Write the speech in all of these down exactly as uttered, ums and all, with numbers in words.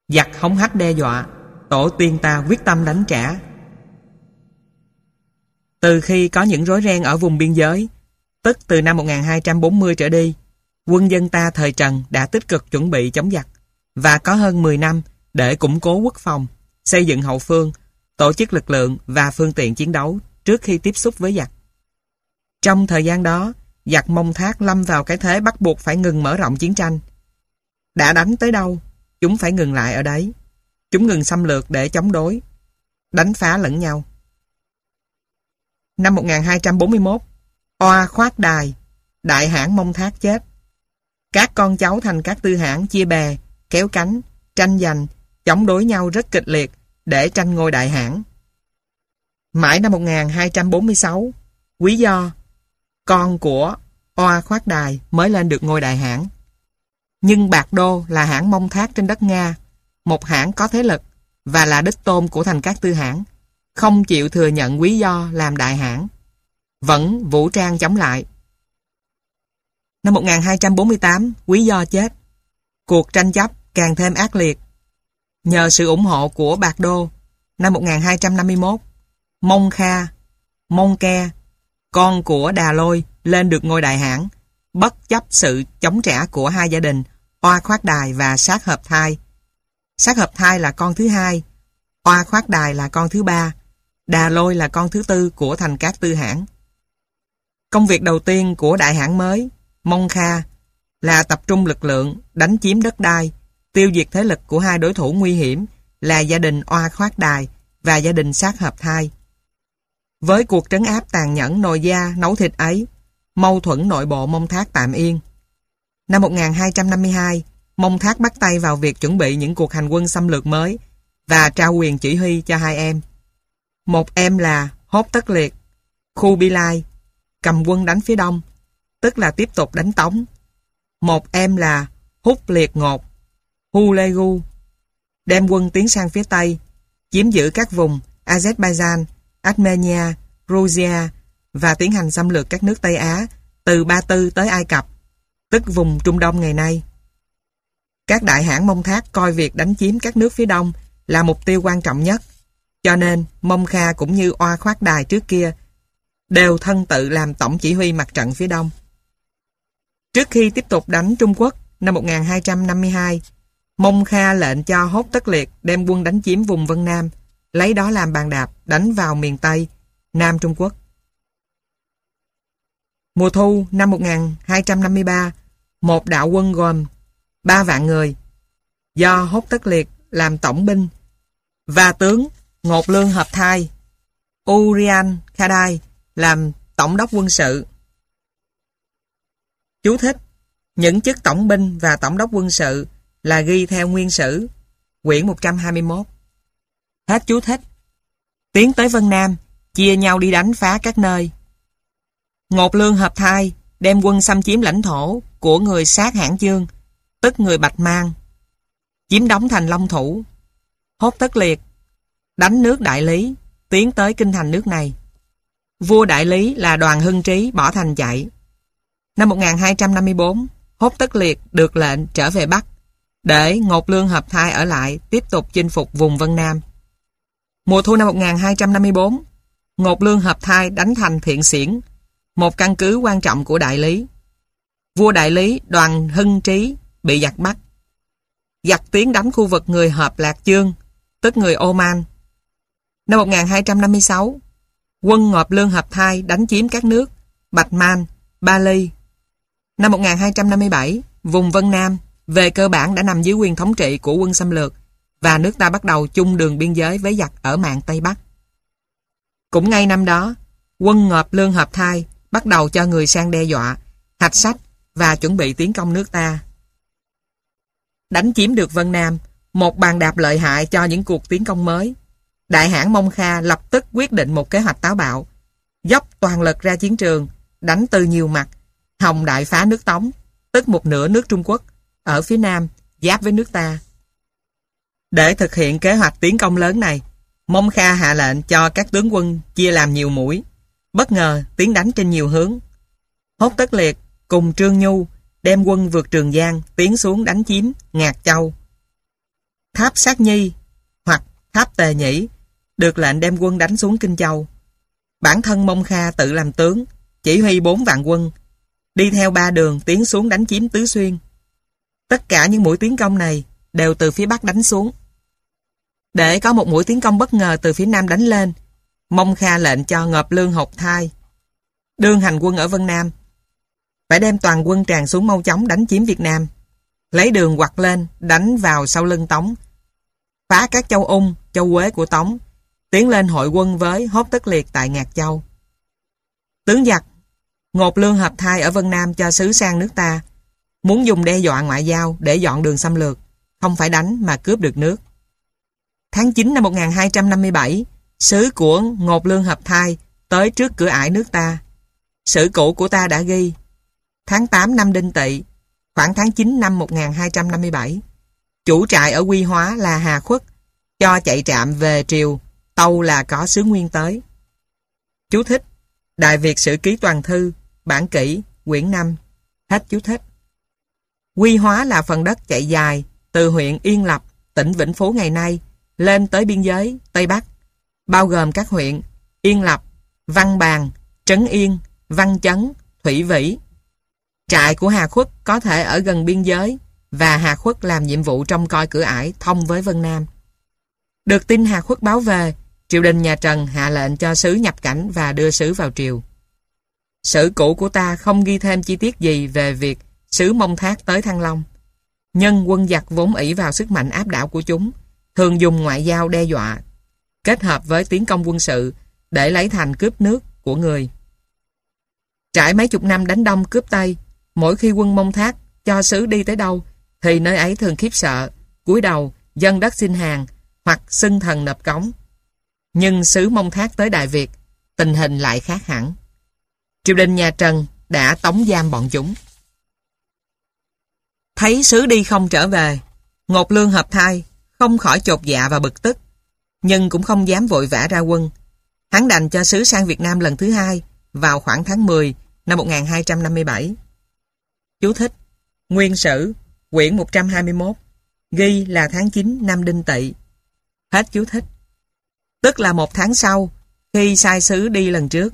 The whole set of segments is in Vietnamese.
Giặc hống hách đe dọa, tổ tiên ta quyết tâm đánh trả. Từ khi có những rối ren ở vùng biên giới, tức từ năm một nghìn hai trăm bốn mươi trở đi, quân dân ta thời Trần đã tích cực chuẩn bị chống giặc và có hơn mười năm để củng cố quốc phòng, xây dựng hậu phương, tổ chức lực lượng và phương tiện chiến đấu trước khi tiếp xúc với giặc. Trong thời gian đó, giặc Mông Thác lâm vào cái thế bắt buộc phải ngừng mở rộng chiến tranh. Đã đánh tới đâu, chúng phải ngừng lại ở đấy. Chúng ngừng xâm lược để chống đối, đánh phá lẫn nhau. Năm một nghìn hai trăm bốn mươi mốt, Oa Khoát Đài, đại hãn Mông Thác chết. Các con cháu thành các tư hãn chia bè, kéo cánh, tranh giành, chống đối nhau rất kịch liệt để tranh ngôi đại hãn. Mãi năm một nghìn hai trăm bốn mươi sáu, Quý Do, con của Oa Khoát Đài mới lên được ngôi đại hãn. Nhưng Bạc Đô là hãn Mông Thác trên đất Nga, một hãn có thế lực và là đích tôn của thành các tư hãn, không chịu thừa nhận Quý Do làm đại hãn, vẫn vũ trang chống lại. Năm một nghìn hai trăm bốn mươi tám, Quý Do chết. Cuộc tranh chấp càng thêm ác liệt. Nhờ sự ủng hộ của Bạc Đô, năm một nghìn hai trăm năm mươi mốt, Mông Kha, Mông Ke, con của Đà Lôi lên được ngôi đại hãn, bất chấp sự chống trả của hai gia đình Oa Khoát Đài và Sát Hợp Thai. Sát Hợp Thai là con thứ hai, Oa Khoát Đài là con thứ ba, Đà Lôi là con thứ tư của thành các tư hãn. Công việc đầu tiên của đại hãn mới, Mông Kha, là tập trung lực lượng đánh chiếm đất đai, tiêu diệt thế lực của hai đối thủ nguy hiểm là gia đình Oa Khoát Đài và gia đình Sát Hợp Thai. Với cuộc trấn áp tàn nhẫn nồi da nấu thịt ấy, mâu thuẫn nội bộ Mông Thác tạm yên. Năm một nghìn hai trăm năm mươi hai, Mông Thác bắt tay vào việc chuẩn bị những cuộc hành quân xâm lược mới và trao quyền chỉ huy cho hai em. Một em là Hốt Tất Liệt, Khu Bi Lai, cầm quân đánh phía đông, tức là tiếp tục đánh Tống. Một em là Húc Liệt Ngột, Hu Lê Gu, đem quân tiến sang phía tây, chiếm giữ các vùng Azerbaijan, Armenia, Georgia và tiến hành xâm lược các nước Tây Á từ Ba Tư tới Ai Cập, tức vùng Trung Đông ngày nay. Các đại hãn Mông Thác coi việc đánh chiếm các nước phía đông là mục tiêu quan trọng nhất, cho nên Mông Kha cũng như Oa Khoát Đài trước kia đều thân tự làm tổng chỉ huy mặt trận phía đông. Trước khi tiếp tục đánh Trung Quốc năm một nghìn hai trăm năm mươi hai, Mông Kha lệnh cho Hốt Tất Liệt đem quân đánh chiếm vùng Vân Nam, lấy đó làm bàn đạp đánh vào miền Tây, Nam Trung Quốc. Mùa thu năm một nghìn hai trăm năm mươi ba, một đạo quân gồm ba vạn người do Hốt Tất Liệt làm tổng binh và tướng Ngột Lương Hợp Thai, Urian Khadai làm tổng đốc quân sự. Chú thích: những chức tổng binh và tổng đốc quân sự là ghi theo Nguyên Sử, quyển một trăm hai mươi mốt. Hết chú thích. Tiến tới Vân Nam, chia nhau đi đánh phá các nơi. Ngột Lương Hợp Thai đem quân xâm chiếm lãnh thổ của người Sát Hãn Chương, tức người Bạch Mang, chiếm đóng thành Long Thủ. Hốt Tất Liệt đánh nước Đại Lý, tiến tới kinh thành nước này. Vua Đại Lý là Đoàn Hưng Trí bỏ thành chạy. Năm một nghìn hai trăm năm mươi tư, Hốt Tất Liệt được lệnh trở về Bắc, để Ngột Lương Hợp Thai ở lại tiếp tục chinh phục vùng Vân Nam. Mùa thu năm một nghìn hai trăm năm mươi tư, Ngột Lương Hợp Thai đánh thành Thiện Xiển, một căn cứ quan trọng của Đại Lý. Vua Đại Lý Đoàn Hưng Trí bị giặc bắt. Giặc tiến đánh khu vực người Hợp Lạc Chương, tức người Oman. Năm một nghìn hai trăm năm mươi sáu, quân Ngột Lương Hợp Thai đánh chiếm các nước Bạch Man, Ba Ly. Năm một nghìn hai trăm năm mươi bảy, vùng Vân Nam về cơ bản đã nằm dưới quyền thống trị của quân xâm lược và nước ta bắt đầu chung đường biên giới với giặc ở mạn Tây Bắc. Cũng ngay năm đó, quân Ngột Lương Hợp Thai bắt đầu cho người sang đe dọa, hạch sách và chuẩn bị tiến công nước ta. Đánh chiếm được Vân Nam, một bàn đạp lợi hại cho những cuộc tiến công mới. Đại hãn Mông Kha lập tức quyết định một kế hoạch táo bạo, dốc toàn lực ra chiến trường, đánh từ nhiều mặt, hòng đại phá nước Tống, tức một nửa nước Trung Quốc, ở phía Nam, giáp với nước ta. Để thực hiện kế hoạch tiến công lớn này, Mông Kha hạ lệnh cho các tướng quân chia làm nhiều mũi, bất ngờ tiến đánh trên nhiều hướng. Hốt Tất Liệt cùng Trương Nhu đem quân vượt Trường Giang tiến xuống đánh chiếm Ngạc Châu. Tháp Sát Nhi hoặc Tháp Tề Nhĩ được lệnh đem quân đánh xuống Kinh Châu. Bản thân Mông Kha tự làm tướng, chỉ huy bốn vạn quân, đi theo ba đường tiến xuống đánh chiếm Tứ Xuyên. Tất cả những mũi tiến công này đều từ phía Bắc đánh xuống. Để có một mũi tiến công bất ngờ từ phía Nam đánh lên, Mông Kha lệnh cho Ngọc Lương Hộc Thai, đương hành quân ở Vân Nam, phải đem toàn quân tràn xuống mau chóng đánh chiếm Việt Nam, lấy đường quặt lên đánh vào sau lưng Tống, phá các châu Ung, châu Quế của Tống, tiến lên hội quân với Hốt Tất Liệt tại Ngạc Châu. Tướng giặc Ngột Lương Hợp Thai ở Vân Nam cho sứ sang nước ta, muốn dùng đe dọa ngoại giao để dọn đường xâm lược, không phải đánh mà cướp được nước. Tháng chín năm một nghìn hai trăm năm mươi bảy, sứ của Ngột Lương Hợp Thai tới trước cửa ải nước ta. Sử cũ của ta đã ghi: tháng tám năm Đinh Tỵ, khoảng tháng chín năm một nghìn hai trăm năm mươi bảy, chủ trại ở Quy Hóa là Hà Khuất cho chạy trạm về triều tâu là có sứ nguyên tới. Chú thích: Đại Việt Sử Ký Toàn Thư, bản kỷ, quyển năm. Hết chú thích. Quy Hóa là phần đất chạy dài từ huyện Yên Lập, tỉnh Vĩnh Phú ngày nay lên tới biên giới Tây Bắc, bao gồm các huyện Yên Lập, Văn Bàn, Trấn Yên, Văn Chấn, Thủy Vĩ. Trại của Hà Khuất có thể ở gần biên giới và Hà Khuất làm nhiệm vụ trông coi cửa ải thông với Vân Nam. Được tin Hà Khuất báo về, triều đình nhà Trần hạ lệnh cho sứ nhập cảnh và đưa sứ vào triều. Sử cũ của ta không ghi thêm chi tiết gì về việc sứ Mông Thác tới Thăng Long. Nhân quân giặc vốn ỷ vào sức mạnh áp đảo của chúng, thường dùng ngoại giao đe dọa, kết hợp với tiến công quân sự để lấy thành cướp nước của người. Trải mấy chục năm đánh Đông cướp Tây, mỗi khi quân Mông Thác cho sứ đi tới đâu, thì nơi ấy thường khiếp sợ, cúi đầu, dâng đất xin hàng, hoặc xưng thần nộp cống. Nhưng sứ Mông Thác tới Đại Việt, tình hình lại khác hẳn. Triều đình nhà Trần đã tống giam bọn chúng. Thấy sứ đi không trở về, Ngột Lương Hợp Thai không khỏi chột dạ và bực tức, nhưng cũng không dám vội vã ra quân. Hắn đành cho sứ sang Việt Nam lần thứ hai vào khoảng tháng mười năm một nghìn hai trăm năm mươi bảy. Chú thích: Nguyên Sử, quyển một trăm hai mươi mốt, ghi là tháng chín năm Đinh Tỵ. Hết chú thích. Tức là một tháng sau, khi sai sứ đi lần trước.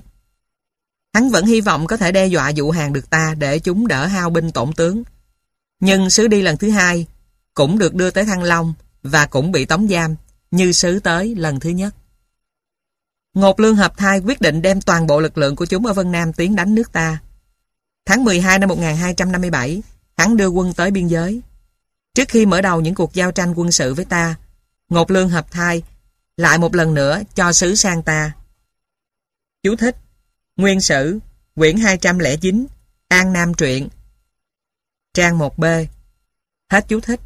Hắn vẫn hy vọng có thể đe dọa dụ hàng được ta để chúng đỡ hao binh tổn tướng. Nhưng sứ đi lần thứ hai cũng được đưa tới Thăng Long và cũng bị tống giam như sứ tới lần thứ nhất. Ngột Lương Hợp Thai quyết định đem toàn bộ lực lượng của chúng ở Vân Nam tiến đánh nước ta. Tháng mười hai năm một nghìn hai trăm năm mươi bảy, hắn đưa quân tới biên giới. Trước khi mở đầu những cuộc giao tranh quân sự với ta, Ngột Lương Hợp Thai lại một lần nữa cho sứ sang ta. Chú thích: Nguyên Sử, quyển hai trăm lẻ chín, An Nam Truyện, trang một B. Hết chú thích.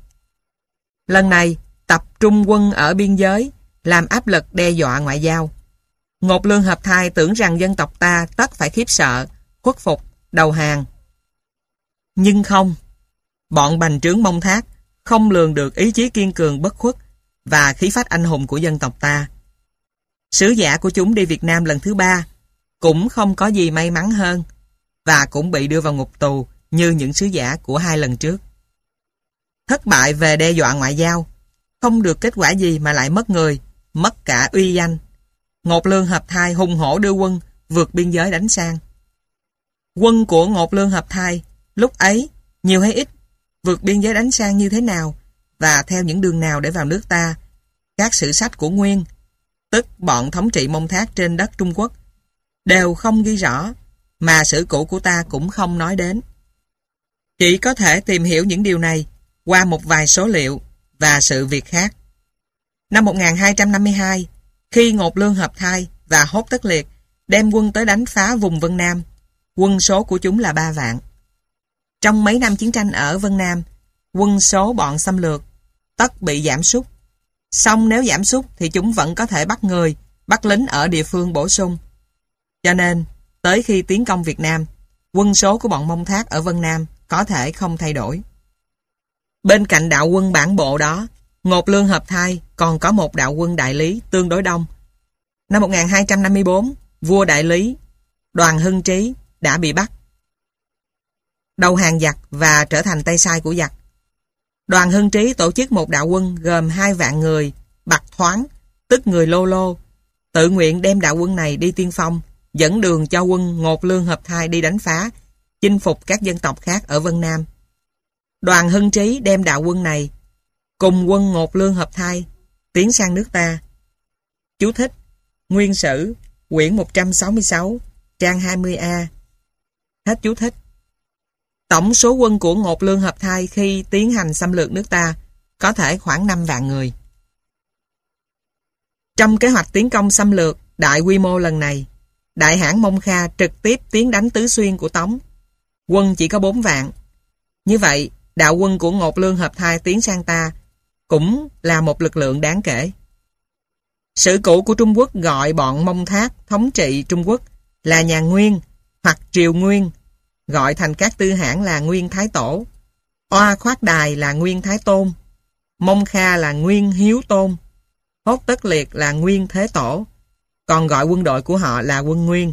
Lần này tập trung quân ở biên giới, làm áp lực đe dọa ngoại giao. Ngột Lương Hợp Thai tưởng rằng dân tộc ta tất phải khiếp sợ, khuất phục, đầu hàng. Nhưng không, bọn bành trướng Mông Thác không lường được ý chí kiên cường bất khuất và khí phách anh hùng của dân tộc ta. Sứ giả của chúng đi Việt Nam lần thứ ba cũng không có gì may mắn hơn và cũng bị đưa vào ngục tù như những sứ giả của hai lần trước. Thất bại về đe dọa ngoại giao, không được kết quả gì mà lại mất người, mất cả uy danh. Ngột Lương Hợp Thai hùng hổ đưa quân vượt biên giới đánh sang. Quân của Ngột Lương Hợp Thai lúc ấy, nhiều hay ít, vượt biên giới đánh sang như thế nào và theo những đường nào để vào nước ta, các sử sách của Nguyên, tức bọn thống trị Mông Thác trên đất Trung Quốc, đều không ghi rõ, mà sử cũ của ta cũng không nói đến. Chỉ có thể tìm hiểu những điều này qua một vài số liệu và sự việc khác. Năm một nghìn hai trăm năm mươi hai, khi Ngột Lương Hợp Thai và Hốt Tất Liệt đem quân tới đánh phá vùng Vân Nam, quân số của chúng là ba vạn. Trong mấy năm chiến tranh ở Vân Nam, quân số bọn xâm lược tất bị giảm sút. Song nếu giảm sút thì chúng vẫn có thể bắt người, bắt lính ở địa phương bổ sung. Cho nên, tới khi tiến công Việt Nam, quân số của bọn Mông Thác ở Vân Nam có thể không thay đổi. Bên cạnh đạo quân bản bộ đó, Ngột Lương Hợp Thai còn có một đạo quân đại lý tương đối đông. Năm một nghìn hai trăm năm mươi bốn, vua đại lý Đoàn Hưng Trí đã bị bắt, đầu hàng giặc và trở thành tay sai của giặc. Đoàn Hưng Trí tổ chức một đạo quân gồm hai vạn người, bặt thoáng, tức người Lô Lô, tự nguyện đem đạo quân này đi tiên phong, dẫn đường cho quân Ngột Lương Hợp Thai đi đánh phá, chinh phục các dân tộc khác ở Vân Nam. Đoàn Hưng Trí đem đạo quân này cùng quân Ngột Lương Hợp Thai tiến sang nước ta. Chú thích: Nguyên Sử, quyển một trăm sáu mươi sáu, trang hai mươi A. Hết chú thích. Tổng số quân của Ngột Lương Hợp Thai khi tiến hành xâm lược nước ta có thể khoảng năm vạn người. Trong kế hoạch tiến công xâm lược đại quy mô lần này, Đại hãn Mông Kha trực tiếp tiến đánh Tứ Xuyên của Tống. Quân chỉ có bốn vạn. Như vậy, đạo quân của Ngột Lương Hợp Thai tiến sang ta cũng là một lực lượng đáng kể. Sử cũ của Trung Quốc gọi bọn Mông Thác thống trị Trung Quốc là nhà Nguyên hoặc Triều Nguyên, gọi thành các tư hãn là Nguyên Thái Tổ, Oa Khoát Đài là Nguyên Thái Tôn, Mông Kha là Nguyên Hiếu Tôn, Hốt Tất Liệt là Nguyên Thế Tổ, còn gọi quân đội của họ là quân Nguyên.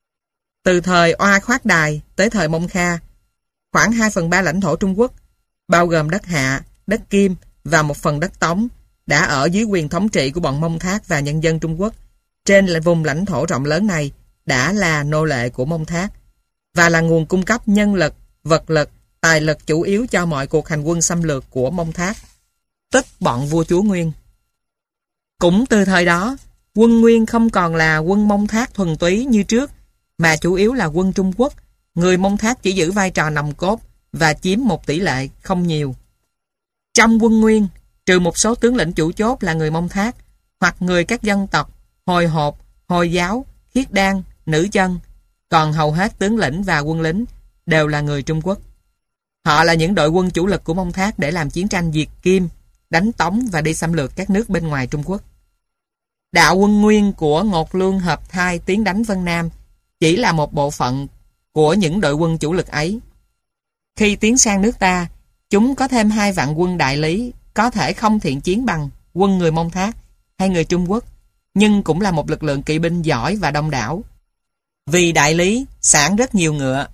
Từ thời Oa Khoát Đài tới thời Mông Kha, khoảng hai phần ba lãnh thổ Trung Quốc, bao gồm đất Hạ, đất Kim và một phần đất Tống, đã ở dưới quyền thống trị của bọn Mông Thác và nhân dân Trung Quốc. Trên vùng lãnh thổ rộng lớn này đã là nô lệ của Mông Thác và là nguồn cung cấp nhân lực, vật lực, tài lực chủ yếu cho mọi cuộc hành quân xâm lược của Mông Thác, tức bọn vua chúa Nguyên. Cũng từ thời đó, quân Nguyên không còn là quân Mông Thác thuần túy như trước, mà chủ yếu là quân Trung Quốc. Người Mông Thác chỉ giữ vai trò nòng cốt và chiếm một tỷ lệ không nhiều. Trong quân Nguyên, trừ một số tướng lĩnh chủ chốt là người Mông Thác hoặc người các dân tộc Hồi Hộp, Hồi Giáo, Khiết Đan, Nữ Chân, còn hầu hết tướng lĩnh và quân lính đều là người Trung Quốc. Họ là những đội quân chủ lực của Mông Thác để làm chiến tranh diệt Kim, đánh Tống và đi xâm lược các nước bên ngoài Trung Quốc. Đạo quân Nguyên của Ngột Lương Hợp Thai tiến đánh Vân Nam chỉ là một bộ phận của những đội quân chủ lực ấy. Khi tiến sang nước ta, chúng có thêm hai vạn quân đại lý, có thể không thiện chiến bằng quân người Mông Thác hay người Trung Quốc, nhưng cũng là một lực lượng kỵ binh giỏi và đông đảo. Vì đại lý sản rất nhiều ngựa.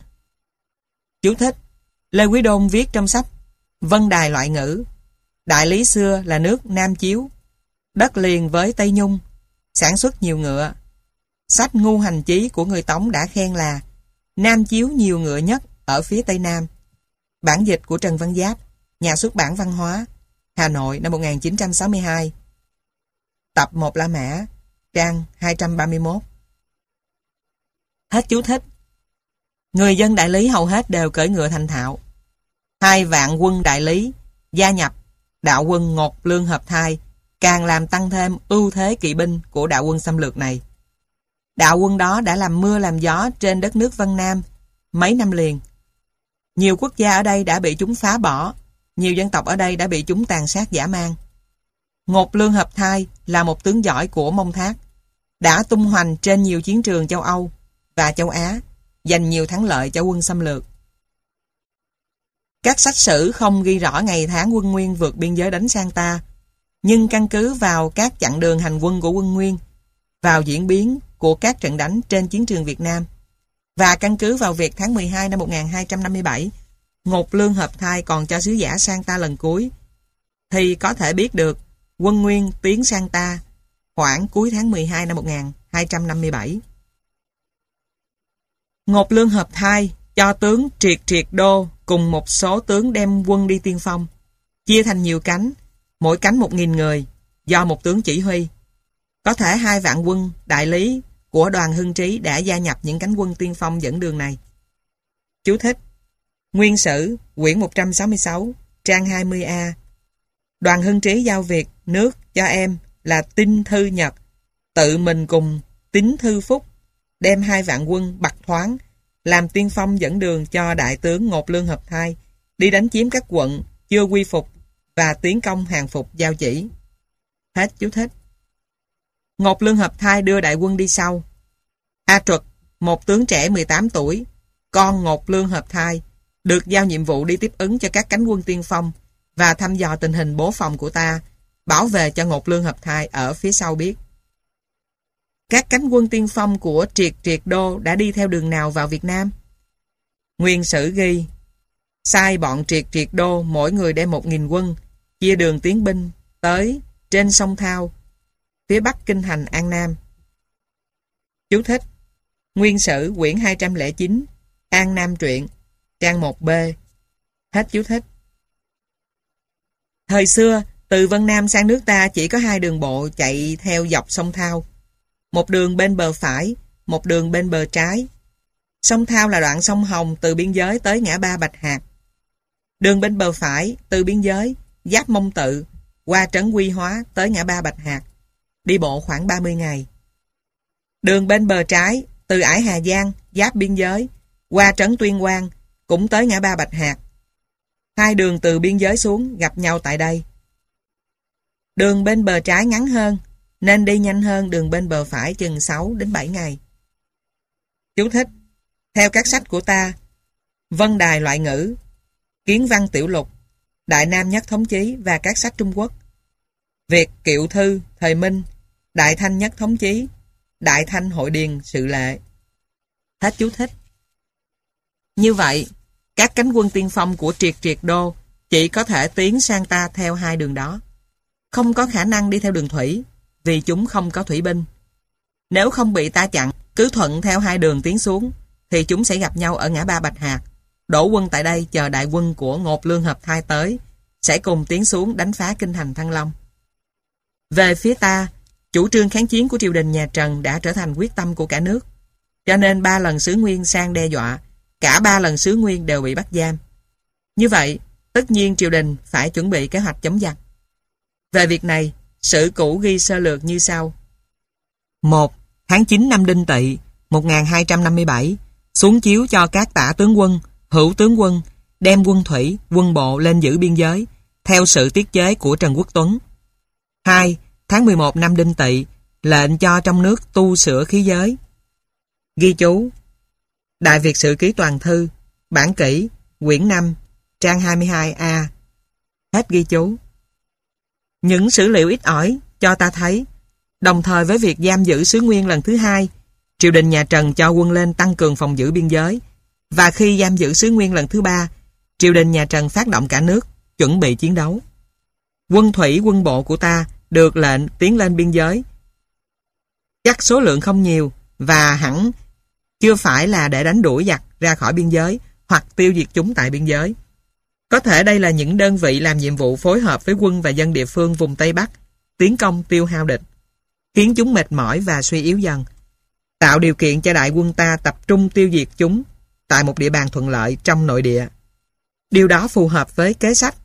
Chú thích: Lê Quý Đôn viết trong sách Vân Đài Loại Ngữ, đại lý xưa là nước Nam Chiếu, đất liền với Tây Nhung, sản xuất nhiều ngựa. Sách Ngu Hành Chí của người Tống đã khen là Nam Chiếu nhiều ngựa nhất ở phía Tây Nam. Bản dịch của Trần Văn Giáp, nhà xuất bản Văn hóa, Hà Nội năm một nghìn chín trăm sáu mươi hai. Tập một La Mã, trang hai trăm ba mươi mốt. Hết chú thích. Người dân đại lý hầu hết đều cưỡi ngựa thành thạo. Hai vạn quân đại lý gia nhập đạo quân Ngột Lương Hợp Thai càng làm tăng thêm ưu thế kỵ binh của đạo quân xâm lược này. Đạo quân đó đã làm mưa làm gió trên đất nước Vân Nam mấy năm liền. Nhiều quốc gia ở đây đã bị chúng phá bỏ, nhiều dân tộc ở đây đã bị chúng tàn sát dã man. Ngột Lương Hợp Thai là một tướng giỏi của Mông Thác, đã tung hoành trên nhiều chiến trường châu Âu và châu Á, giành nhiều thắng lợi cho quân xâm lược. Các sách sử không ghi rõ ngày tháng quân Nguyên vượt biên giới đánh sang ta, nhưng căn cứ vào các chặng đường hành quân của quân Nguyên, vào diễn biến của các trận đánh trên chiến trường Việt Nam, và căn cứ vào việc tháng mười hai năm một nghìn hai trăm năm mươi bảy, Ngột Lương Hợp Thai còn cho sứ giả sang ta lần cuối, thì có thể biết được quân Nguyên tiến sang ta khoảng cuối tháng mười hai năm một nghìn hai trăm năm mươi bảy. Ngột Lương Hợp Thai cho tướng Triệt Triệt Đô cùng một số tướng đem quân đi tiên phong, chia thành nhiều cánh, mỗi cánh một nghìn người, do một tướng chỉ huy. Có thể hai vạn quân đại lý của Đoàn Hưng Trí đã gia nhập những cánh quân tiên phong dẫn đường này. Chú thích: Nguyên Sử, quyển một trăm sáu mươi sáu, trang hai mươi A. Đoàn Hưng Trí giao việc nước cho em là Tinh Thư Nhật, tự mình cùng Tín Thư Phúc đem hai vạn quân bặt thoáng, làm tiên phong dẫn đường cho đại tướng Ngột Lương Hợp Thai đi đánh chiếm các quận chưa quy phục và tiến công hàng phục giao chỉ. Hết chú thích. Ngột Lương Hợp Thai đưa đại quân đi sau. A Truật, một tướng trẻ mười tám tuổi, con Ngột Lương Hợp Thai, được giao nhiệm vụ đi tiếp ứng cho các cánh quân tiên phong và thăm dò tình hình bố phòng của ta, bảo vệ cho Ngột Lương Hợp Thai ở phía sau biết. Các cánh quân tiên phong của Triệt Triệt Đô đã đi theo đường nào vào Việt Nam? Nguyên Sử ghi: sai bọn Triệt Triệt Đô mỗi người đem một nghìn quân, chia đường tiến binh tới trên sông Thao, phía bắc kinh thành An Nam. Chú thích: Nguyên Sử quyển hai trăm lẻ chín, An Nam truyện, trang một B. Hết chú thích. Thời xưa, từ Vân Nam sang nước ta chỉ có hai đường bộ chạy theo dọc sông Thao. Một đường bên bờ phải, một đường bên bờ trái. Sông Thao là đoạn sông Hồng từ biên giới tới ngã ba Bạch Hạc. Đường bên bờ phải, từ biên giới, giáp Mông Tự, qua trấn Quy Hóa tới ngã ba Bạch Hạc. Đi bộ khoảng ba mươi ngày. Đường bên bờ trái, từ ải Hà Giang, giáp biên giới, qua trấn Tuyên Quang, cũng tới ngã ba Bạch Hạc. Hai đường từ biên giới xuống gặp nhau tại đây. Đường bên bờ trái ngắn hơn, nên đi nhanh hơn đường bên bờ phải chừng sáu đến bảy ngày. Chú thích: Theo các sách của ta, Vân Đài loại ngữ, Kiến Văn Tiểu Lục, Đại Nam Nhất Thống Chí và các sách Trung Quốc, Việt Kiệu Thư thời Minh, Đại Thanh Nhất Thống Chí, Đại Thanh Hội Điền Sự Lệ. Hết chú thích. Như vậy, các cánh quân tiên phong của Triệt Triệt Đô chỉ có thể tiến sang ta theo hai đường đó. Không có khả năng đi theo đường thủy, vì chúng không có thủy binh. Nếu không bị ta chặn, cứ thuận theo hai đường tiến xuống, thì chúng sẽ gặp nhau ở ngã ba Bạch Hạc. Đổ quân tại đây chờ đại quân của Ngột Lương Hợp Thai tới, sẽ cùng tiến xuống đánh phá kinh thành Thăng Long. Về phía ta, chủ trương kháng chiến của triều đình nhà Trần đã trở thành quyết tâm của cả nước. Cho nên ba lần Sứ Nguyên sang đe dọa, cả ba lần Sứ Nguyên đều bị bắt giam. Như vậy, tất nhiên triều đình phải chuẩn bị kế hoạch chống giặc. Về việc này, sử cũ ghi sơ lược như sau. một. Tháng chín năm Đinh Tỵ, một nghìn hai trăm năm mươi bảy, xuống chiếu cho các tả tướng quân, hữu tướng quân, đem quân thủy, quân bộ lên giữ biên giới, theo sự tiết chế của Trần Quốc Tuấn. hai. Tháng mười một năm Đinh Tỵ, lệnh cho trong nước tu sửa khí giới. Ghi chú: Đại Việt Sử Ký Toàn Thư, bản kỷ, quyển năm, trang hai mươi hai A. Hết ghi chú. Những sử liệu ít ỏi cho ta thấy, đồng thời với việc giam giữ Sứ Nguyên lần thứ hai, triều đình nhà Trần cho quân lên tăng cường phòng giữ biên giới, và khi giam giữ Sứ Nguyên lần thứ ba, triều đình nhà Trần phát động cả nước, chuẩn bị chiến đấu. Quân thủy quân bộ của ta được lệnh tiến lên biên giới. Chắc số lượng không nhiều, và hẳn chưa phải là để đánh đuổi giặc ra khỏi biên giới hoặc tiêu diệt chúng tại biên giới. Có thể đây là những đơn vị làm nhiệm vụ phối hợp với quân và dân địa phương vùng Tây Bắc, tiến công tiêu hao địch, khiến chúng mệt mỏi và suy yếu dần, tạo điều kiện cho đại quân ta tập trung tiêu diệt chúng tại một địa bàn thuận lợi trong nội địa. Điều đó phù hợp với kế sách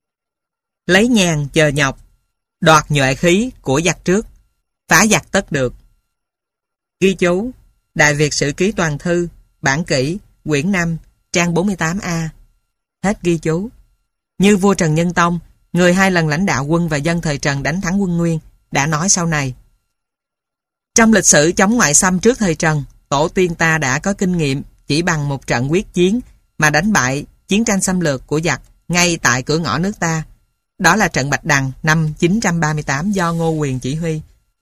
lấy nhàn chờ nhọc, đoạt nhuệ khí của giặc trước, phá giặc tất được. Ghi chú: Đại Việt Sử Ký Toàn Thư, bản kỷ, quyển năm, trang bốn mươi tám A. Hết ghi chú. Như vua Trần Nhân Tông, người hai lần lãnh đạo quân và dân thời Trần đánh thắng quân Nguyên, đã nói sau này. Trong lịch sử chống ngoại xâm trước thời Trần, tổ tiên ta đã có kinh nghiệm chỉ bằng một trận quyết chiến mà đánh bại chiến tranh xâm lược của giặc ngay tại cửa ngõ nước ta. Đó là trận Bạch Đằng năm chín trăm ba mươi tám do Ngô Quyền chỉ huy.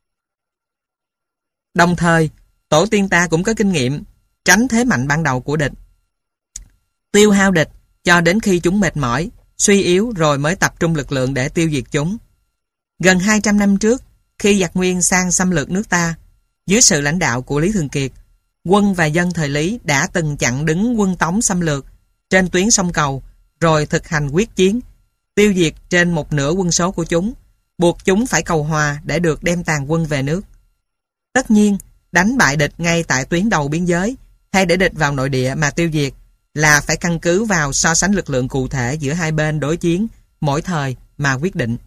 Đồng thời, tổ tiên ta cũng có kinh nghiệm tránh thế mạnh ban đầu của địch, tiêu hao địch cho đến khi chúng mệt mỏi, suy yếu rồi mới tập trung lực lượng để tiêu diệt chúng. Gần hai trăm năm trước, khi giặc Nguyên sang xâm lược nước ta, dưới sự lãnh đạo của Lý Thường Kiệt, quân và dân thời Lý đã từng chặn đứng quân Tống xâm lược trên tuyến sông Cầu, rồi thực hành quyết chiến, tiêu diệt trên một nửa quân số của chúng, buộc chúng phải cầu hòa để được đem tàn quân về nước. Tất nhiên, đánh bại địch ngay tại tuyến đầu biên giới hay để địch vào nội địa mà tiêu diệt là phải căn cứ vào so sánh lực lượng cụ thể giữa hai bên đối chiến mỗi thời mà quyết định.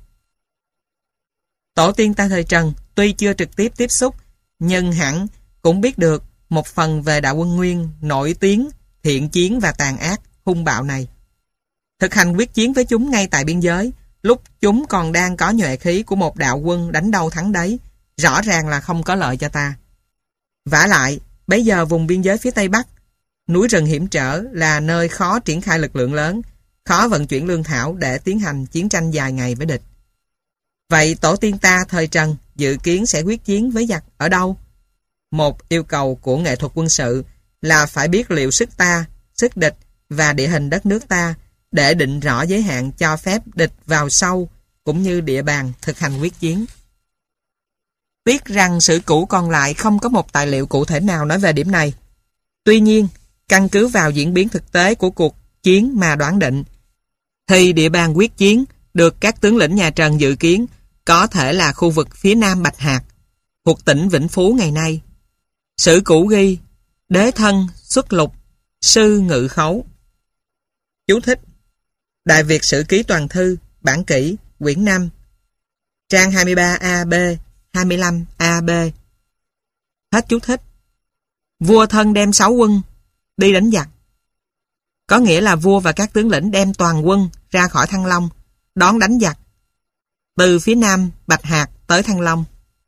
Tổ tiên ta thời Trần tuy chưa trực tiếp tiếp xúc, nhưng hẳn cũng biết được một phần về đạo quân Nguyên nổi tiếng, thiện chiến và tàn ác, hung bạo này. Thực hành quyết chiến với chúng ngay tại biên giới, lúc chúng còn đang có nhuệ khí của một đạo quân đánh đâu thắng đấy, rõ ràng là không có lợi cho ta. Vả lại, bấy giờ vùng biên giới phía Tây Bắc, núi rừng hiểm trở là nơi khó triển khai lực lượng lớn, khó vận chuyển lương thảo để tiến hành chiến tranh dài ngày với địch. Vậy tổ tiên ta thời Trần dự kiến sẽ quyết chiến với giặc ở đâu? Một yêu cầu của nghệ thuật quân sự là phải biết liệu sức ta, sức địch và địa hình đất nước ta để định rõ giới hạn cho phép địch vào sâu cũng như địa bàn thực hành quyết chiến. Tiếc rằng sử cũ còn lại không có một tài liệu cụ thể nào nói về điểm này. Tuy nhiên, căn cứ vào diễn biến thực tế của cuộc chiến mà đoán định, thì địa bàn quyết chiến được các tướng lĩnh nhà Trần dự kiến có thể là khu vực phía nam Bạch Hạc, thuộc tỉnh Vĩnh Phú ngày nay. Sử cũ ghi: Đế thân xuất lục, sư ngự khấu. Chú thích: Đại Việt Sử Ký Toàn Thư, bản kỷ, quyển năm, trang hai mươi ba A B, hai mươi lăm A B. Hết chú thích. Vua thân đem sáu quân đi đánh giặc, có nghĩa là vua và các tướng lĩnh đem toàn quân ra khỏi Thăng Long, đón đánh giặc từ phía nam Bạch Hạc tới Thăng Long.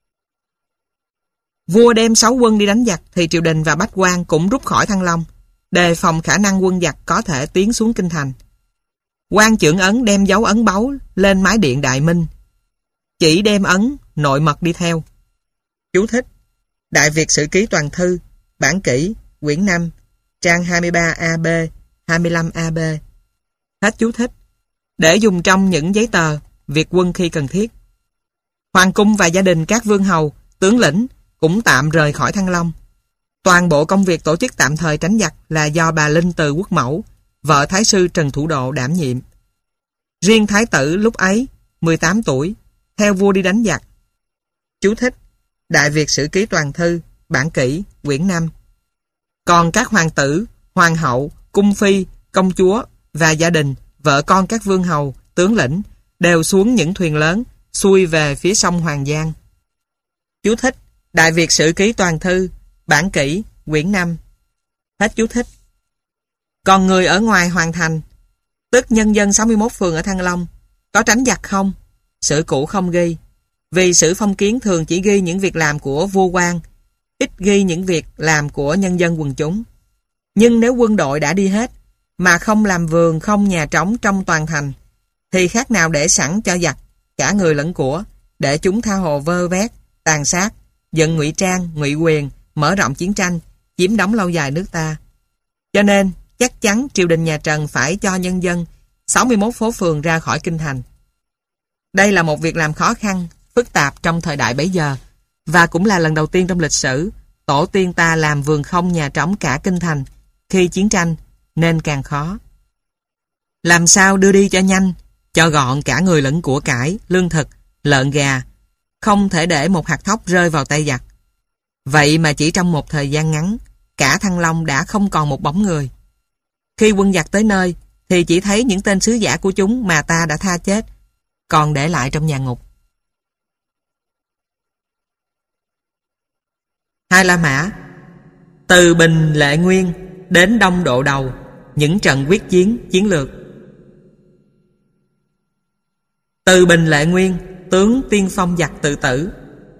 Vua đem sáu quân đi đánh giặc thì triều đình và bách quan cũng rút khỏi Thăng Long, đề phòng khả năng quân giặc có thể tiến xuống kinh thành. Quan Chưởng Ấn đem dấu ấn báu lên mái điện Đại Minh, chỉ đem ấn nội mật đi theo. Chú thích: Đại Việt Sử Ký Toàn Thư, bản kỷ, quyển năm, trang hai mươi ba A B, hai mươi lăm A B. Hết chú thích. Để dùng trong những giấy tờ việc quân khi cần thiết. Hoàng cung và gia đình các vương hầu, tướng lĩnh cũng tạm rời khỏi Thăng Long. Toàn bộ công việc tổ chức tạm thời tránh giặc là do bà Linh Từ Quốc Mẫu, vợ Thái sư Trần Thủ Độ đảm nhiệm. Riêng Thái tử lúc ấy, mười tám tuổi, theo vua đi đánh giặc. Chú thích: Đại Việt Sử Ký Toàn Thư, bản kỷ, quyển năm. Còn các hoàng tử, hoàng hậu, cung phi, công chúa và gia đình, vợ con các vương hầu, tướng lĩnh đều xuống những thuyền lớn, xuôi về phía sông Hoàng Giang. Chú thích: Đại Việt Sử Ký Toàn Thư, bản kỷ, quyển năm. Hết chú thích. Còn người ở ngoài hoàng thành, tức nhân dân sáu mươi mốt phường ở Thăng Long, có tránh giặc không? Sử cũ không ghi, vì sử phong kiến thường chỉ ghi những việc làm của vua quan, ít ghi những việc làm của nhân dân quần chúng. Nhưng nếu quân đội đã đi hết, mà không làm vườn không nhà trống trong toàn thành, thì khác nào để sẵn cho giặc, cả người lẫn của, để chúng tha hồ vơ vét, tàn sát, giận ngụy trang, ngụy quyền, mở rộng chiến tranh, chiếm đóng lâu dài nước ta. Cho nên, chắc chắn triều đình nhà Trần phải cho nhân dân sáu mươi mốt phố phường ra khỏi kinh thành. Đây là một việc làm khó khăn, phức tạp trong thời đại bấy giờ, và cũng là lần đầu tiên trong lịch sử tổ tiên ta làm vườn không nhà trống cả kinh thành khi chiến tranh, nên càng khó. Làm sao đưa đi cho nhanh, cho gọn cả người lẫn của cải, lương thực, lợn gà, không thể để một hạt thóc rơi vào tay giặc. Vậy mà chỉ trong một thời gian ngắn, cả Thăng Long đã không còn một bóng người. Khi quân giặc tới nơi, thì chỉ thấy những tên sứ giả của chúng mà ta đã tha chết, còn để lại trong nhà ngục. Hai La Mã. Từ Bình Lệ Nguyên đến Đông Độ Đầu, những trận quyết chiến chiến lược. Từ Bình Lệ Nguyên, tướng tiên phong giặc tự tử.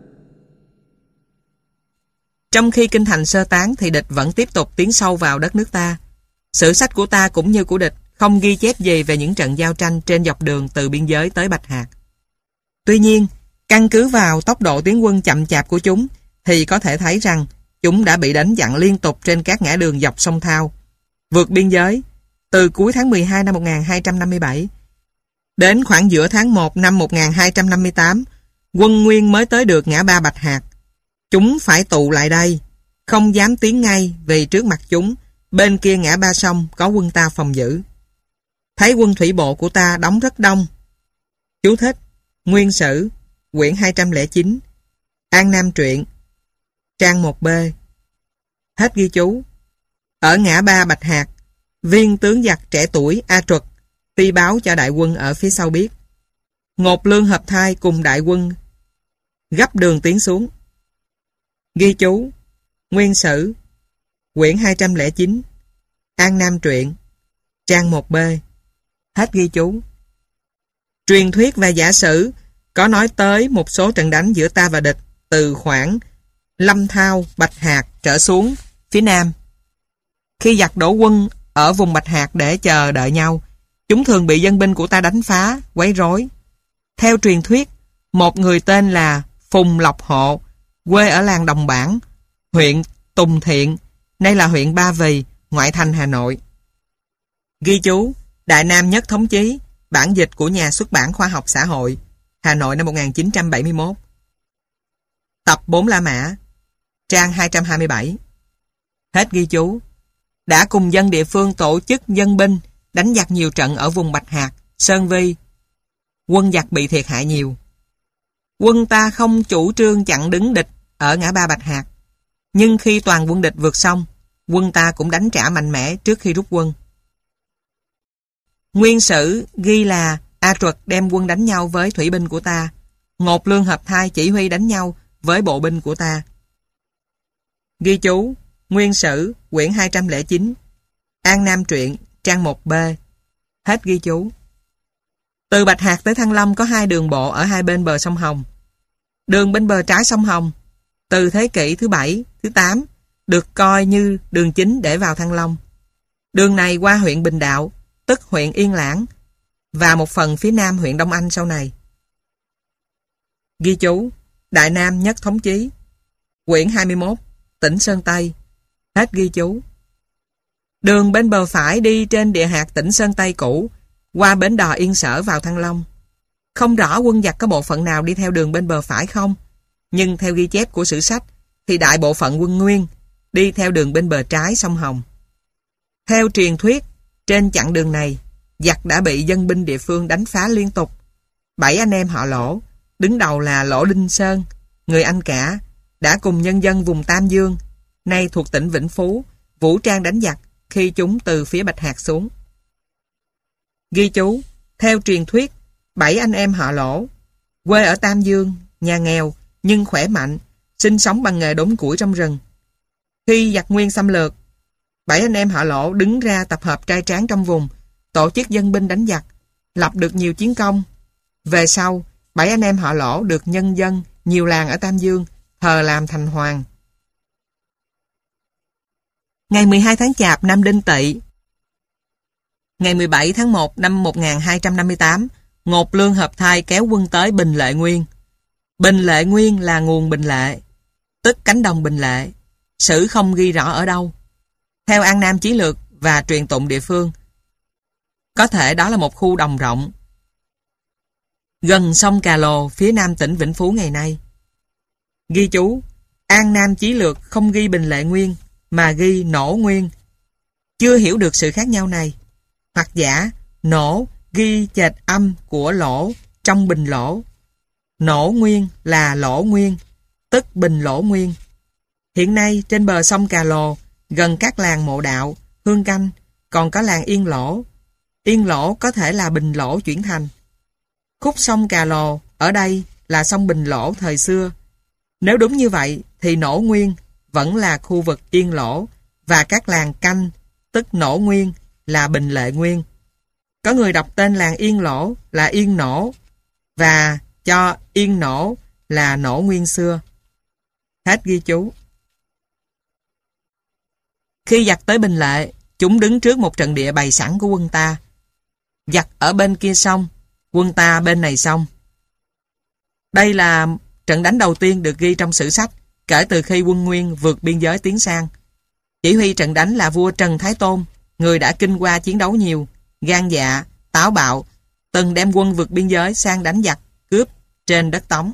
Trong khi kinh thành sơ tán thì địch vẫn tiếp tục tiến sâu vào đất nước ta. Sử sách của ta cũng như của địch không ghi chép gì về những trận giao tranh trên dọc đường từ biên giới tới Bạch Hạc. Tuy nhiên, căn cứ vào tốc độ tiến quân chậm chạp của chúng thì có thể thấy rằng chúng đã bị đánh dặn liên tục trên các ngã đường dọc sông Thao, vượt biên giới từ cuối tháng mười hai năm một nghìn hai trăm năm mươi bảy đến khoảng giữa tháng một năm một nghìn hai trăm năm mươi tám, quân Nguyên mới tới được ngã ba Bạch Hạc. Chúng phải tụ lại đây, không dám tiến ngay vì trước mặt chúng, bên kia ngã ba sông có quân ta phòng giữ. Thấy quân thủy bộ của ta đóng rất đông. Chú thích: Nguyên Sử, quyển hai trăm lẻ chín, An Nam Truyện, trang một B. Hết ghi chú. Ở ngã ba Bạch Hạc, viên tướng giặc trẻ tuổi A Truật phi báo cho đại quân ở phía sau biết. Ngột Lương hợp thai cùng đại quân gấp đường tiến xuống. Ghi chú: Nguyên Sử, quyển hai trăm lẻ chín, An Nam Truyện, trang một B. Hết ghi chú. Truyền thuyết và giả sử có nói tới một số trận đánh giữa ta và địch từ khoảng Lâm Thao, Bạch Hạc trở xuống phía nam. Khi giặc đổ quân ở vùng Bạch Hạc để chờ đợi nhau, chúng thường bị dân binh của ta đánh phá, quấy rối. Theo truyền thuyết, một người tên là Phùng Lộc Hộ, quê ở làng Đồng Bản, huyện Tùng Thiện, nay là huyện Ba Vì, ngoại thành Hà Nội. Ghi chú: Đại Nam Nhất Thống Chí, bản dịch của nhà xuất bản Khoa học Xã hội, Hà Nội năm một nghìn chín trăm bảy mươi mốt. Tập bốn La Mã, trang hai trăm hai mươi bảy. Hết ghi chú. Đã cùng dân địa phương tổ chức dân binh, đánh giặc nhiều trận ở vùng Bạch Hạc, Sơn Vi. Quân giặc bị thiệt hại nhiều. Quân ta không chủ trương chặn đứng địch ở ngã ba Bạch Hạc, nhưng khi toàn quân địch vượt sông, quân ta cũng đánh trả mạnh mẽ trước khi rút quân. Nguyên sử ghi là A Truật đem quân đánh nhau với thủy binh của ta, Ngột Lương Hợp Thai chỉ huy đánh nhau với bộ binh của ta. Ghi chú, Nguyên sử, quyển hai trăm lẻ chín, An Nam truyện, trang một B. Hết ghi chú. Từ Bạch Hạc tới Thăng Long có hai đường bộ ở hai bên bờ sông Hồng. Đường bên bờ trái sông Hồng, từ thế kỷ thứ bảy, thứ tám, được coi như đường chính để vào Thăng Long. Đường này qua huyện Bình Đạo, tức huyện Yên Lãng, và một phần phía nam huyện Đông Anh sau này. Ghi chú, Đại Nam Nhất Thống Chí, quyển hai mươi mốt, tỉnh Sơn Tây. Hết ghi chú. Đường bên bờ phải đi trên địa hạt tỉnh Sơn Tây cũ, qua bến đò Yên Sở vào Thăng Long. Không rõ quân giặc có bộ phận nào đi theo đường bên bờ phải không, nhưng theo ghi chép của sử sách thì đại bộ phận quân Nguyên đi theo đường bên bờ trái sông Hồng. Theo truyền thuyết, trên chặng đường này, giặc đã bị dân binh địa phương đánh phá liên tục. Bảy anh em họ Lỗ, đứng đầu là Lỗ Đinh Sơn, người Anh cả, đã cùng nhân dân vùng Tam Dương, nay thuộc tỉnh Vĩnh Phú, vũ trang đánh giặc khi chúng từ phía Bạch Hạc xuống. Ghi chú, theo truyền thuyết, bảy anh em họ Lỗ, quê ở Tam Dương, nhà nghèo nhưng khỏe mạnh, sinh sống bằng nghề đốn củi trong rừng. Khi giặc Nguyên xâm lược, bảy anh em họ Lỗ đứng ra tập hợp trai tráng trong vùng, tổ chức dân binh đánh giặc, lập được nhiều chiến công. Về sau, bảy anh em họ Lỗ được nhân dân nhiều làng ở Tam Dương thờ làm thành hoàng. Ngày mười hai tháng Chạp năm Đinh Tỵ, ngày mười bảy tháng một năm một nghìn hai trăm năm mươi tám, Ngột Lương Hợp Thai kéo quân tới Bình Lệ Nguyên. Bình Lệ Nguyên là nguồn Bình Lệ, tức cánh đồng Bình Lệ. Sử không ghi rõ ở đâu. Theo An Nam Chí Lược và truyền tụng địa phương, có thể đó là một khu đồng rộng gần sông Cà Lồ, phía nam tỉnh Vĩnh Phú ngày nay. Ghi chú, An Nam Chí Lược không ghi Bình Lệ Nguyên mà ghi Nổ Nguyên. Chưa hiểu được sự khác nhau này. Hoặc giả nổ ghi chệch âm của lỗ trong bình lỗ. Nổ Nguyên là Lỗ Nguyên, tức Bình Lỗ Nguyên. Hiện nay trên bờ sông Cà Lồ, gần các làng Mộ Đạo, Hương Canh, còn có làng Yên Lỗ. Yên Lỗ có thể là Bình Lỗ chuyển thành. Khúc sông Cà Lồ ở đây là sông Bình Lỗ thời xưa. Nếu đúng như vậy thì Nổ Nguyên vẫn là khu vực Yên Lỗ và các làng Canh, tức Nổ Nguyên, là Bình Lệ Nguyên. Có người đọc tên làng Yên Lỗ là Yên Nổ và cho Yên Nổ là Nổ Nguyên xưa. Hết ghi chú. Khi giặc tới Bình Lệ, chúng đứng trước một trận địa bày sẵn của quân ta. Giặc ở bên kia sông, quân ta bên này sông. Đây là trận đánh đầu tiên được ghi trong sử sách kể từ khi quân Nguyên vượt biên giới tiến sang. Chỉ huy trận đánh là vua Trần Thái Tôn, người đã kinh qua chiến đấu nhiều, gan dạ, táo bạo, từng đem quân vượt biên giới sang đánh giặc, cướp trên đất Tống.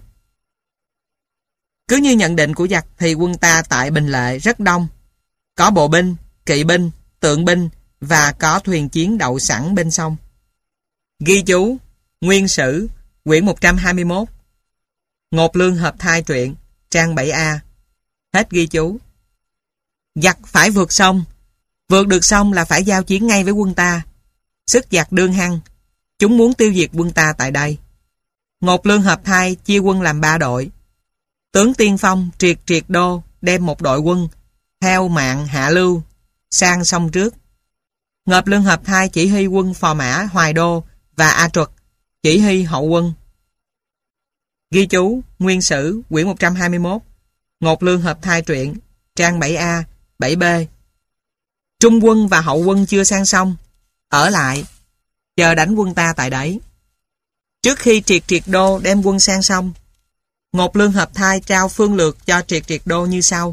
Cứ như nhận định của giặc thì quân ta tại Bình Lệ rất đông. Có bộ binh, kỵ binh, tượng binh và có thuyền chiến đậu sẵn bên sông. Ghi chú, Nguyên sử, quyển một trăm hai mươi mốt, Ngột Lương Hợp Thai truyện, trang bảy A. Hết ghi chú. Giặc phải vượt sông. Vượt được sông là phải giao chiến ngay với quân ta. Sức giặc đương hăng. Chúng muốn tiêu diệt quân ta tại đây. Ngột Lương Hợp Thai chia quân làm ba đội. Tướng tiên phong Triệt Triệt Đô đem một đội quân theo Mạng Hạ Lưu sang sông trước. Ngột Lương Hợp Thai chỉ huy quân Phò Mã Hoài Đô và A Truật chỉ huy hậu quân. Ghi chú, Nguyên sử, quyển một trăm hai mươi mốt, Ngột Lương Hợp Thai truyện, trang bảy A, bảy B. Trung quân và hậu quân chưa sang sông, ở lại, chờ đánh quân ta tại đấy. Trước khi Triệt Triệt Đô đem quân sang sông, Ngột Lương Hợp Thai trao phương lược cho Triệt Triệt Đô như sau.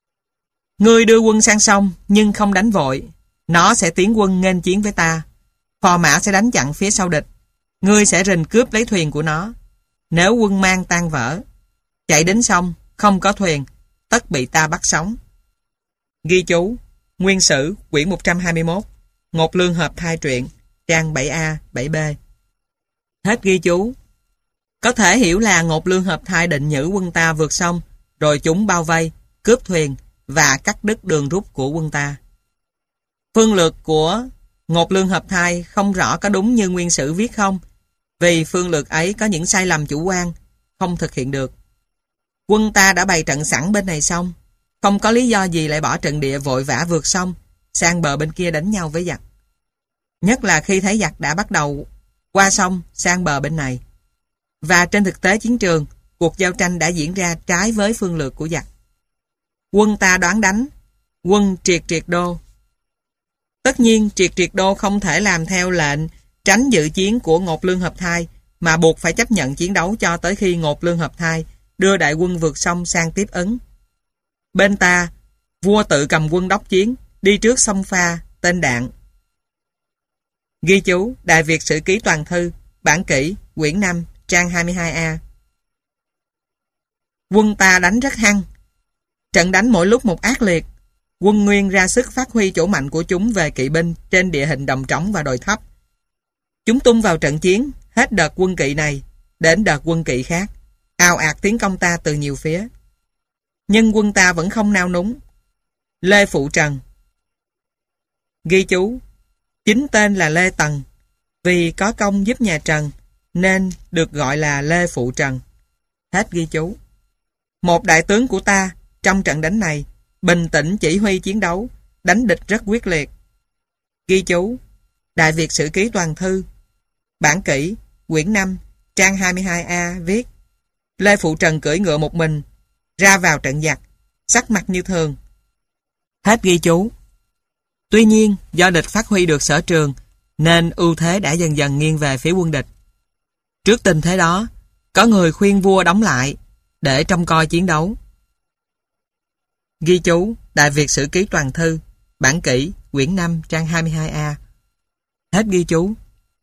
Ngươi đưa quân sang sông nhưng không đánh vội, nó sẽ tiến quân nghênh chiến với ta. phò mã sẽ đánh chặn phía sau địch. Ngươi sẽ rình cướp lấy thuyền của nó. Nếu quân mang tan vỡ, chạy đến sông, không có thuyền, tất bị ta bắt sống. Ghi chú, Nguyên Sử, quyển một trăm hai mươi mốt, Ngột Lương Hợp Thai Truyện, trang bảy A, bảy B. Hết ghi chú. Có thể hiểu là Ngột Lương Hợp Thai định nhử quân ta vượt sông, rồi chúng bao vây, cướp thuyền và cắt đứt đường rút của quân ta. Phương lược của Ngột Lương Hợp Thai không rõ có đúng như Nguyên Sử viết không, vì phương lược ấy có những sai lầm chủ quan, không thực hiện được. Quân ta đã bày trận sẵn bên này xong, không có lý do gì lại bỏ trận địa vội vã vượt sông, sang bờ bên kia đánh nhau với giặc. Nhất là khi thấy giặc đã bắt đầu qua sông sang bờ bên này. Và trên thực tế chiến trường, cuộc giao tranh đã diễn ra trái với phương lược của giặc. Quân ta đoán đánh, quân Triệt Triệt Đô. Tất nhiên Triệt Triệt Đô không thể làm theo lệnh tránh dự chiến của Ngột Lương Hợp Thai, mà buộc phải chấp nhận chiến đấu cho tới khi Ngột Lương Hợp Thai đưa đại quân vượt sông sang tiếp ứng. Bên ta, vua tự cầm quân đốc chiến, đi trước sông pha, tên đạn. Ghi chú, Đại Việt Sử Ký Toàn Thư, bản kỷ, quyển năm, trang hai mươi hai A. Quân ta đánh rất hăng. Trận đánh mỗi lúc một ác liệt. Quân Nguyên ra sức phát huy chỗ mạnh của chúng về kỵ binh trên địa hình đồng trống và đồi thấp. Chúng tung vào trận chiến, hết đợt quân kỵ này, đến đợt quân kỵ khác, ào ạt tiến công ta từ nhiều phía. Nhưng quân ta vẫn không nao núng. Lê Phụ Trần. Ghi chú, chính tên là Lê Tần, vì có công giúp nhà Trần, nên được gọi là Lê Phụ Trần. Hết ghi chú. Một đại tướng của ta, trong trận đánh này, bình tĩnh chỉ huy chiến đấu, đánh địch rất quyết liệt. Ghi chú, Đại Việt Sử Ký Toàn Thư, bản kỷ, quyển năm, trang hai mươi hai A viết: Lê Phụ Trần cưỡi ngựa một mình, ra vào trận giặc, sắc mặt như thường. Hết ghi chú. Tuy nhiên, do địch phát huy được sở trường, nên ưu thế đã dần dần nghiêng về phía quân địch. Trước tình thế đó, có người khuyên vua đóng lại, để trông coi chiến đấu. Ghi chú, Đại Việt Sử Ký Toàn Thư, bản kỷ, quyển năm, trang hai mươi hai A. Hết ghi chú.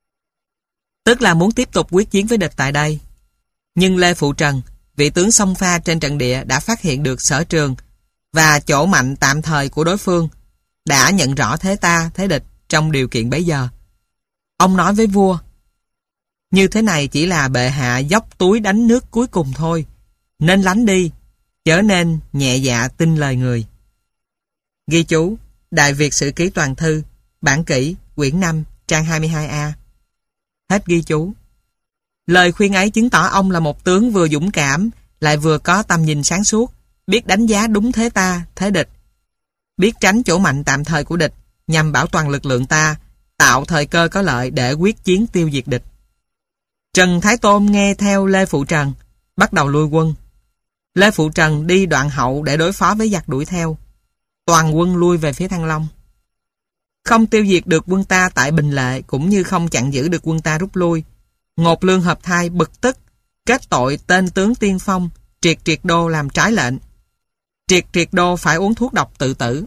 Tức là muốn tiếp tục quyết chiến với địch tại đây. Nhưng Lê Phụ Trần, vị tướng xông pha trên trận địa, đã phát hiện được sở trường và chỗ mạnh tạm thời của đối phương, đã nhận rõ thế ta, thế địch trong điều kiện bấy giờ. Ông nói với vua: như thế này chỉ là bệ hạ dốc túi đánh nước cuối cùng thôi, nên lánh đi, chớ nên nhẹ dạ tin lời người. Ghi chú, Đại Việt Sử Ký Toàn Thư, bản kỷ, quyển năm, trang hai mươi hai A. Hết ghi chú. Lời khuyên ấy chứng tỏ ông là một tướng vừa dũng cảm, lại vừa có tầm nhìn sáng suốt, biết đánh giá đúng thế ta, thế địch, biết tránh chỗ mạnh tạm thời của địch nhằm bảo toàn lực lượng ta, tạo thời cơ có lợi để quyết chiến tiêu diệt địch. Trần Thái Tôn nghe theo Lê Phụ Trần, bắt đầu lui quân. Lê Phụ Trần đi đoạn hậu để đối phó với giặc đuổi theo. Toàn quân lui về phía Thăng Long. Không tiêu diệt được quân ta tại Bình Lệ, cũng như không chặn giữ được quân ta rút lui. Ngột Lương Hợp Thai bực tức, kết tội tên tướng tiên phong Triệt Triệt Đô làm trái lệnh. Triệt Triệt Đô phải uống thuốc độc tự tử.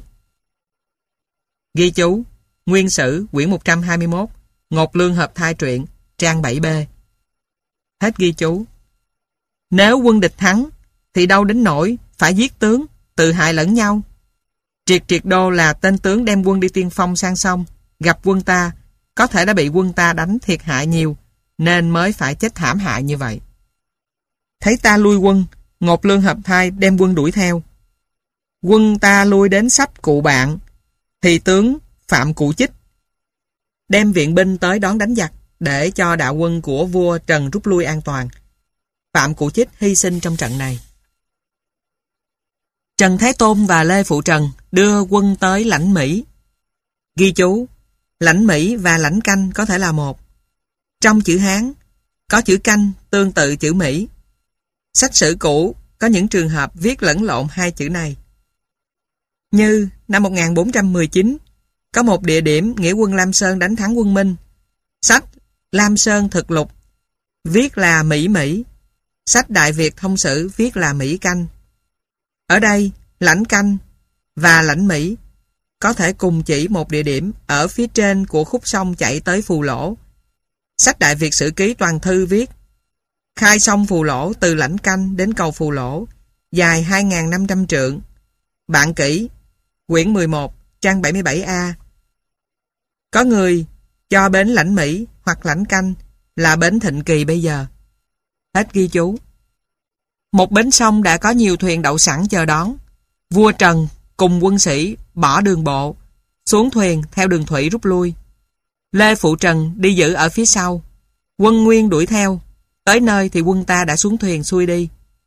Ghi chú, Nguyên Sử, quyển một trăm hai mươi mốt, Ngột Lương Hợp Thai Truyện, trang bảy B. Hết ghi chú. Nếu quân địch thắng, thì đâu đến nỗi phải giết tướng, tự hại lẫn nhau. Triệt Triệt Đô là tên tướng đem quân đi tiên phong sang sông, gặp quân ta, có thể đã bị quân ta đánh thiệt hại nhiều, nên mới phải chết thảm hại như vậy. Thấy ta lui quân, Ngột Lương Hợp Thai đem quân đuổi theo. Quân ta lui đến sắp Cụ Bạn, thì tướng Phạm Cụ Chích đem viện binh tới đón đánh giặc, để cho đạo quân của vua Trần rút lui an toàn. Phạm Cụ Chích hy sinh trong trận này. Trần Thái Tôn và Lê Phụ Trần đưa quân tới Lãnh Mỹ. Ghi chú, Lãnh Mỹ và Lãnh Canh có thể là một. Trong chữ Hán, có chữ Canh tương tự chữ Mỹ. Sách sử cũ có những trường hợp viết lẫn lộn hai chữ này. Như năm một nghìn bốn trăm mười chín, có một địa điểm nghĩa quân Lam Sơn đánh thắng quân Minh. Sách Lam Sơn Thực Lục viết là Mỹ Mỹ. Sách Đại Việt Thông Sử viết là Mỹ Canh. Ở đây, Lãnh Canh và Lãnh Mỹ có thể cùng chỉ một địa điểm ở phía trên của khúc sông chạy tới Phù Lỗ. Sách Đại Việt Sử Ký Toàn Thư viết: khai sông Phù Lỗ từ Lãnh Canh đến cầu Phù Lỗ, dài hai nghìn năm trăm trượng. Bạn kỹ, quyển mười một, trang bảy mươi bảy A. Có người cho bến Lãnh Mỹ hoặc Lãnh Canh là bến Thịnh Kỳ bây giờ. Hết ghi chú. Một bến sông đã có nhiều thuyền đậu sẵn chờ đón. Vua Trần cùng quân sĩ bỏ đường bộ, xuống thuyền theo đường thủy rút lui. Lê Phụ Trần đi giữ ở phía sau. Quân Nguyên đuổi theo. Tới nơi thì quân ta đã xuống thuyền xuôi đi.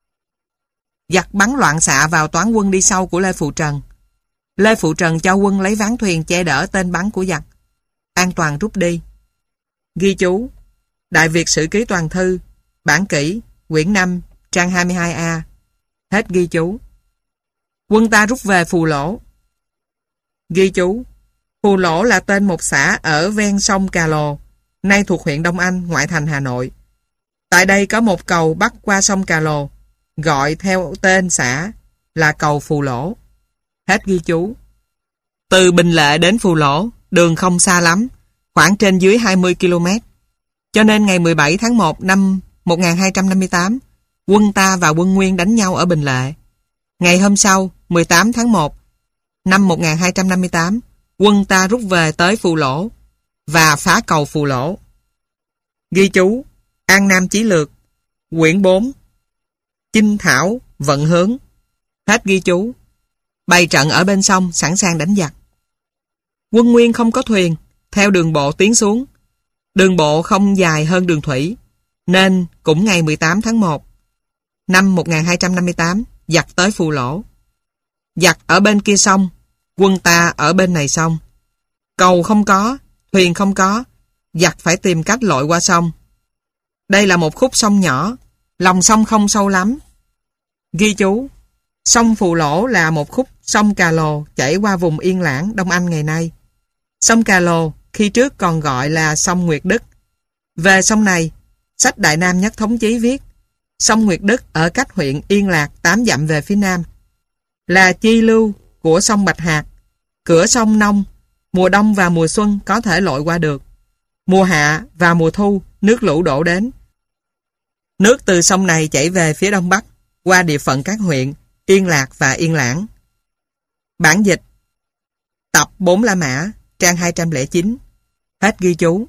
Giặc bắn loạn xạ vào toán quân đi sau của Lê Phụ Trần. Lê Phụ Trần cho quân lấy ván thuyền che đỡ tên bắn của giặc, an toàn rút đi. Ghi chú: Đại Việt Sử Ký Toàn Thư, bản kỹ, quyển năm, trang hai mươi hai A. Hết ghi chú. Quân ta rút về Phù Lỗ. Ghi chú: Phù Lỗ là tên một xã ở ven sông Cà Lồ, nay thuộc huyện Đông Anh, ngoại thành Hà Nội. Tại đây có một cầu bắc qua sông Cà Lồ, gọi theo tên xã là cầu Phù Lỗ. Hết ghi chú. Từ Bình Lệ đến Phù Lỗ, đường không xa lắm, khoảng trên dưới hai mươi ki lô mét. Cho nên ngày mười bảy tháng một năm một nghìn hai trăm năm mươi tám, quân ta và quân Nguyên đánh nhau ở Bình Lệ. Ngày hôm sau, mười tám tháng một năm một nghìn hai trăm năm mươi tám, quân ta rút về tới Phù Lỗ và phá cầu Phù Lỗ. Ghi chú: An Nam Chí Lược, quyển bốn, Chinh Thảo Vận Hướng. Hết ghi chú. Bày trận ở bên sông sẵn sàng đánh giặc. Quân Nguyên không có thuyền, theo đường bộ tiến xuống. Đường bộ không dài hơn đường thủy, nên cũng ngày mười tám tháng một năm một nghìn hai trăm năm mươi tám, giặc tới Phù Lỗ. Giặc ở bên kia sông, quân ta ở bên này sông. Cầu không có, thuyền không có, giặc phải tìm cách lội qua sông. Đây là một khúc sông nhỏ, lòng sông không sâu lắm. Ghi chú: Sông Phù Lỗ là một khúc sông Cà Lồ chảy qua vùng Yên Lãng, Đông Anh ngày nay. Sông Cà Lồ khi trước còn gọi là sông Nguyệt Đức. Về sông này, sách Đại Nam Nhất Thống Chí viết: sông Nguyệt Đức ở cách huyện Yên Lạc tám dặm về phía nam, là chi lưu của sông Bạch Hạc, cửa sông nông, mùa đông và mùa xuân có thể lội qua được. Mùa hạ và mùa thu nước lũ đổ đến. Nước từ sông này chảy về phía đông bắc, qua địa phận các huyện Yên Lạc và Yên Lãng. Bản dịch tập bốn La Mã, trang hai trăm lẻ chín. Hết ghi chú.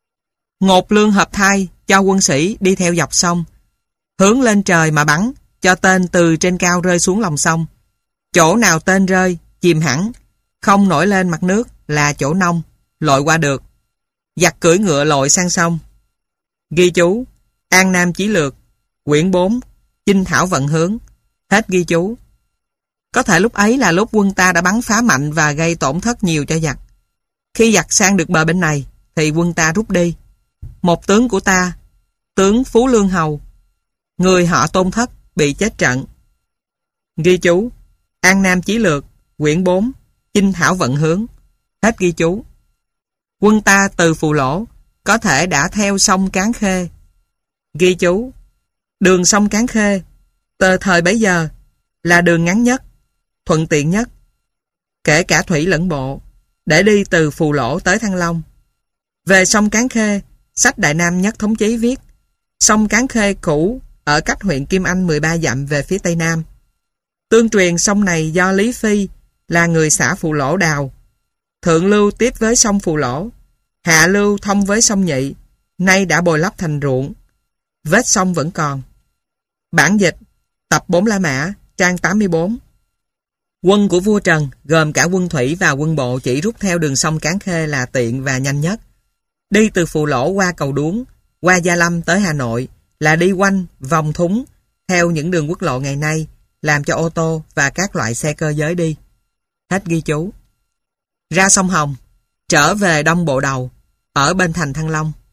Ngột Lương Hợp Thai cho quân sĩ đi theo dọc sông, hướng lên trời mà bắn, cho tên từ trên cao rơi xuống lòng sông. Chỗ nào tên rơi, chìm hẳn, không nổi lên mặt nước là chỗ nông, lội qua được. Giặc cưỡi ngựa lội sang sông. Ghi chú: An Nam Chí Lược, quyển bốn, Chinh Thảo Vận Hướng. Hết ghi chú. Có thể lúc ấy là lúc quân ta đã bắn phá mạnh và gây tổn thất nhiều cho giặc. Khi giặc sang được bờ bên này, thì quân ta rút đi. Một tướng của ta, tướng Phú Lương Hầu, người họ Tôn Thất, bị chết trận. Ghi chú: An Nam Chí Lược, quyển bốn, Chinh Thảo Vận Hướng. Hết ghi chú. Quân ta từ Phù Lỗ có thể đã theo sông Cán Khê. Ghi chú: đường sông Cán Khê từ thời bấy giờ là đường ngắn nhất, thuận tiện nhất, kể cả thủy lẫn bộ, để đi từ Phù Lỗ tới Thăng Long. Về sông Cán Khê, sách Đại Nam Nhất Thống Chí viết: sông Cán Khê cũ ở cách huyện Kim Anh mười ba dặm về phía tây nam. Tương truyền sông này do Lý Phi là người xã Phù Lỗ đào. Thượng lưu tiếp với sông Phù Lỗ, hạ lưu thông với sông Nhị, nay đã bồi lấp thành ruộng. Vết sông vẫn còn. Bản dịch tập bốn La Mã, trang tám mươi bốn. Quân của vua Trần gồm cả quân thủy và quân bộ chỉ rút theo đường sông Cán Khê là tiện và nhanh nhất. Đi từ Phù Lỗ qua Cầu Đuống, qua Gia Lâm tới Hà Nội là đi quanh, vòng thúng theo những đường quốc lộ ngày nay, làm cho ô tô và các loại xe cơ giới đi. Hết ghi chú. Ra sông Hồng, trở về Đông Bộ Đầu, ở bên thành Thăng Long.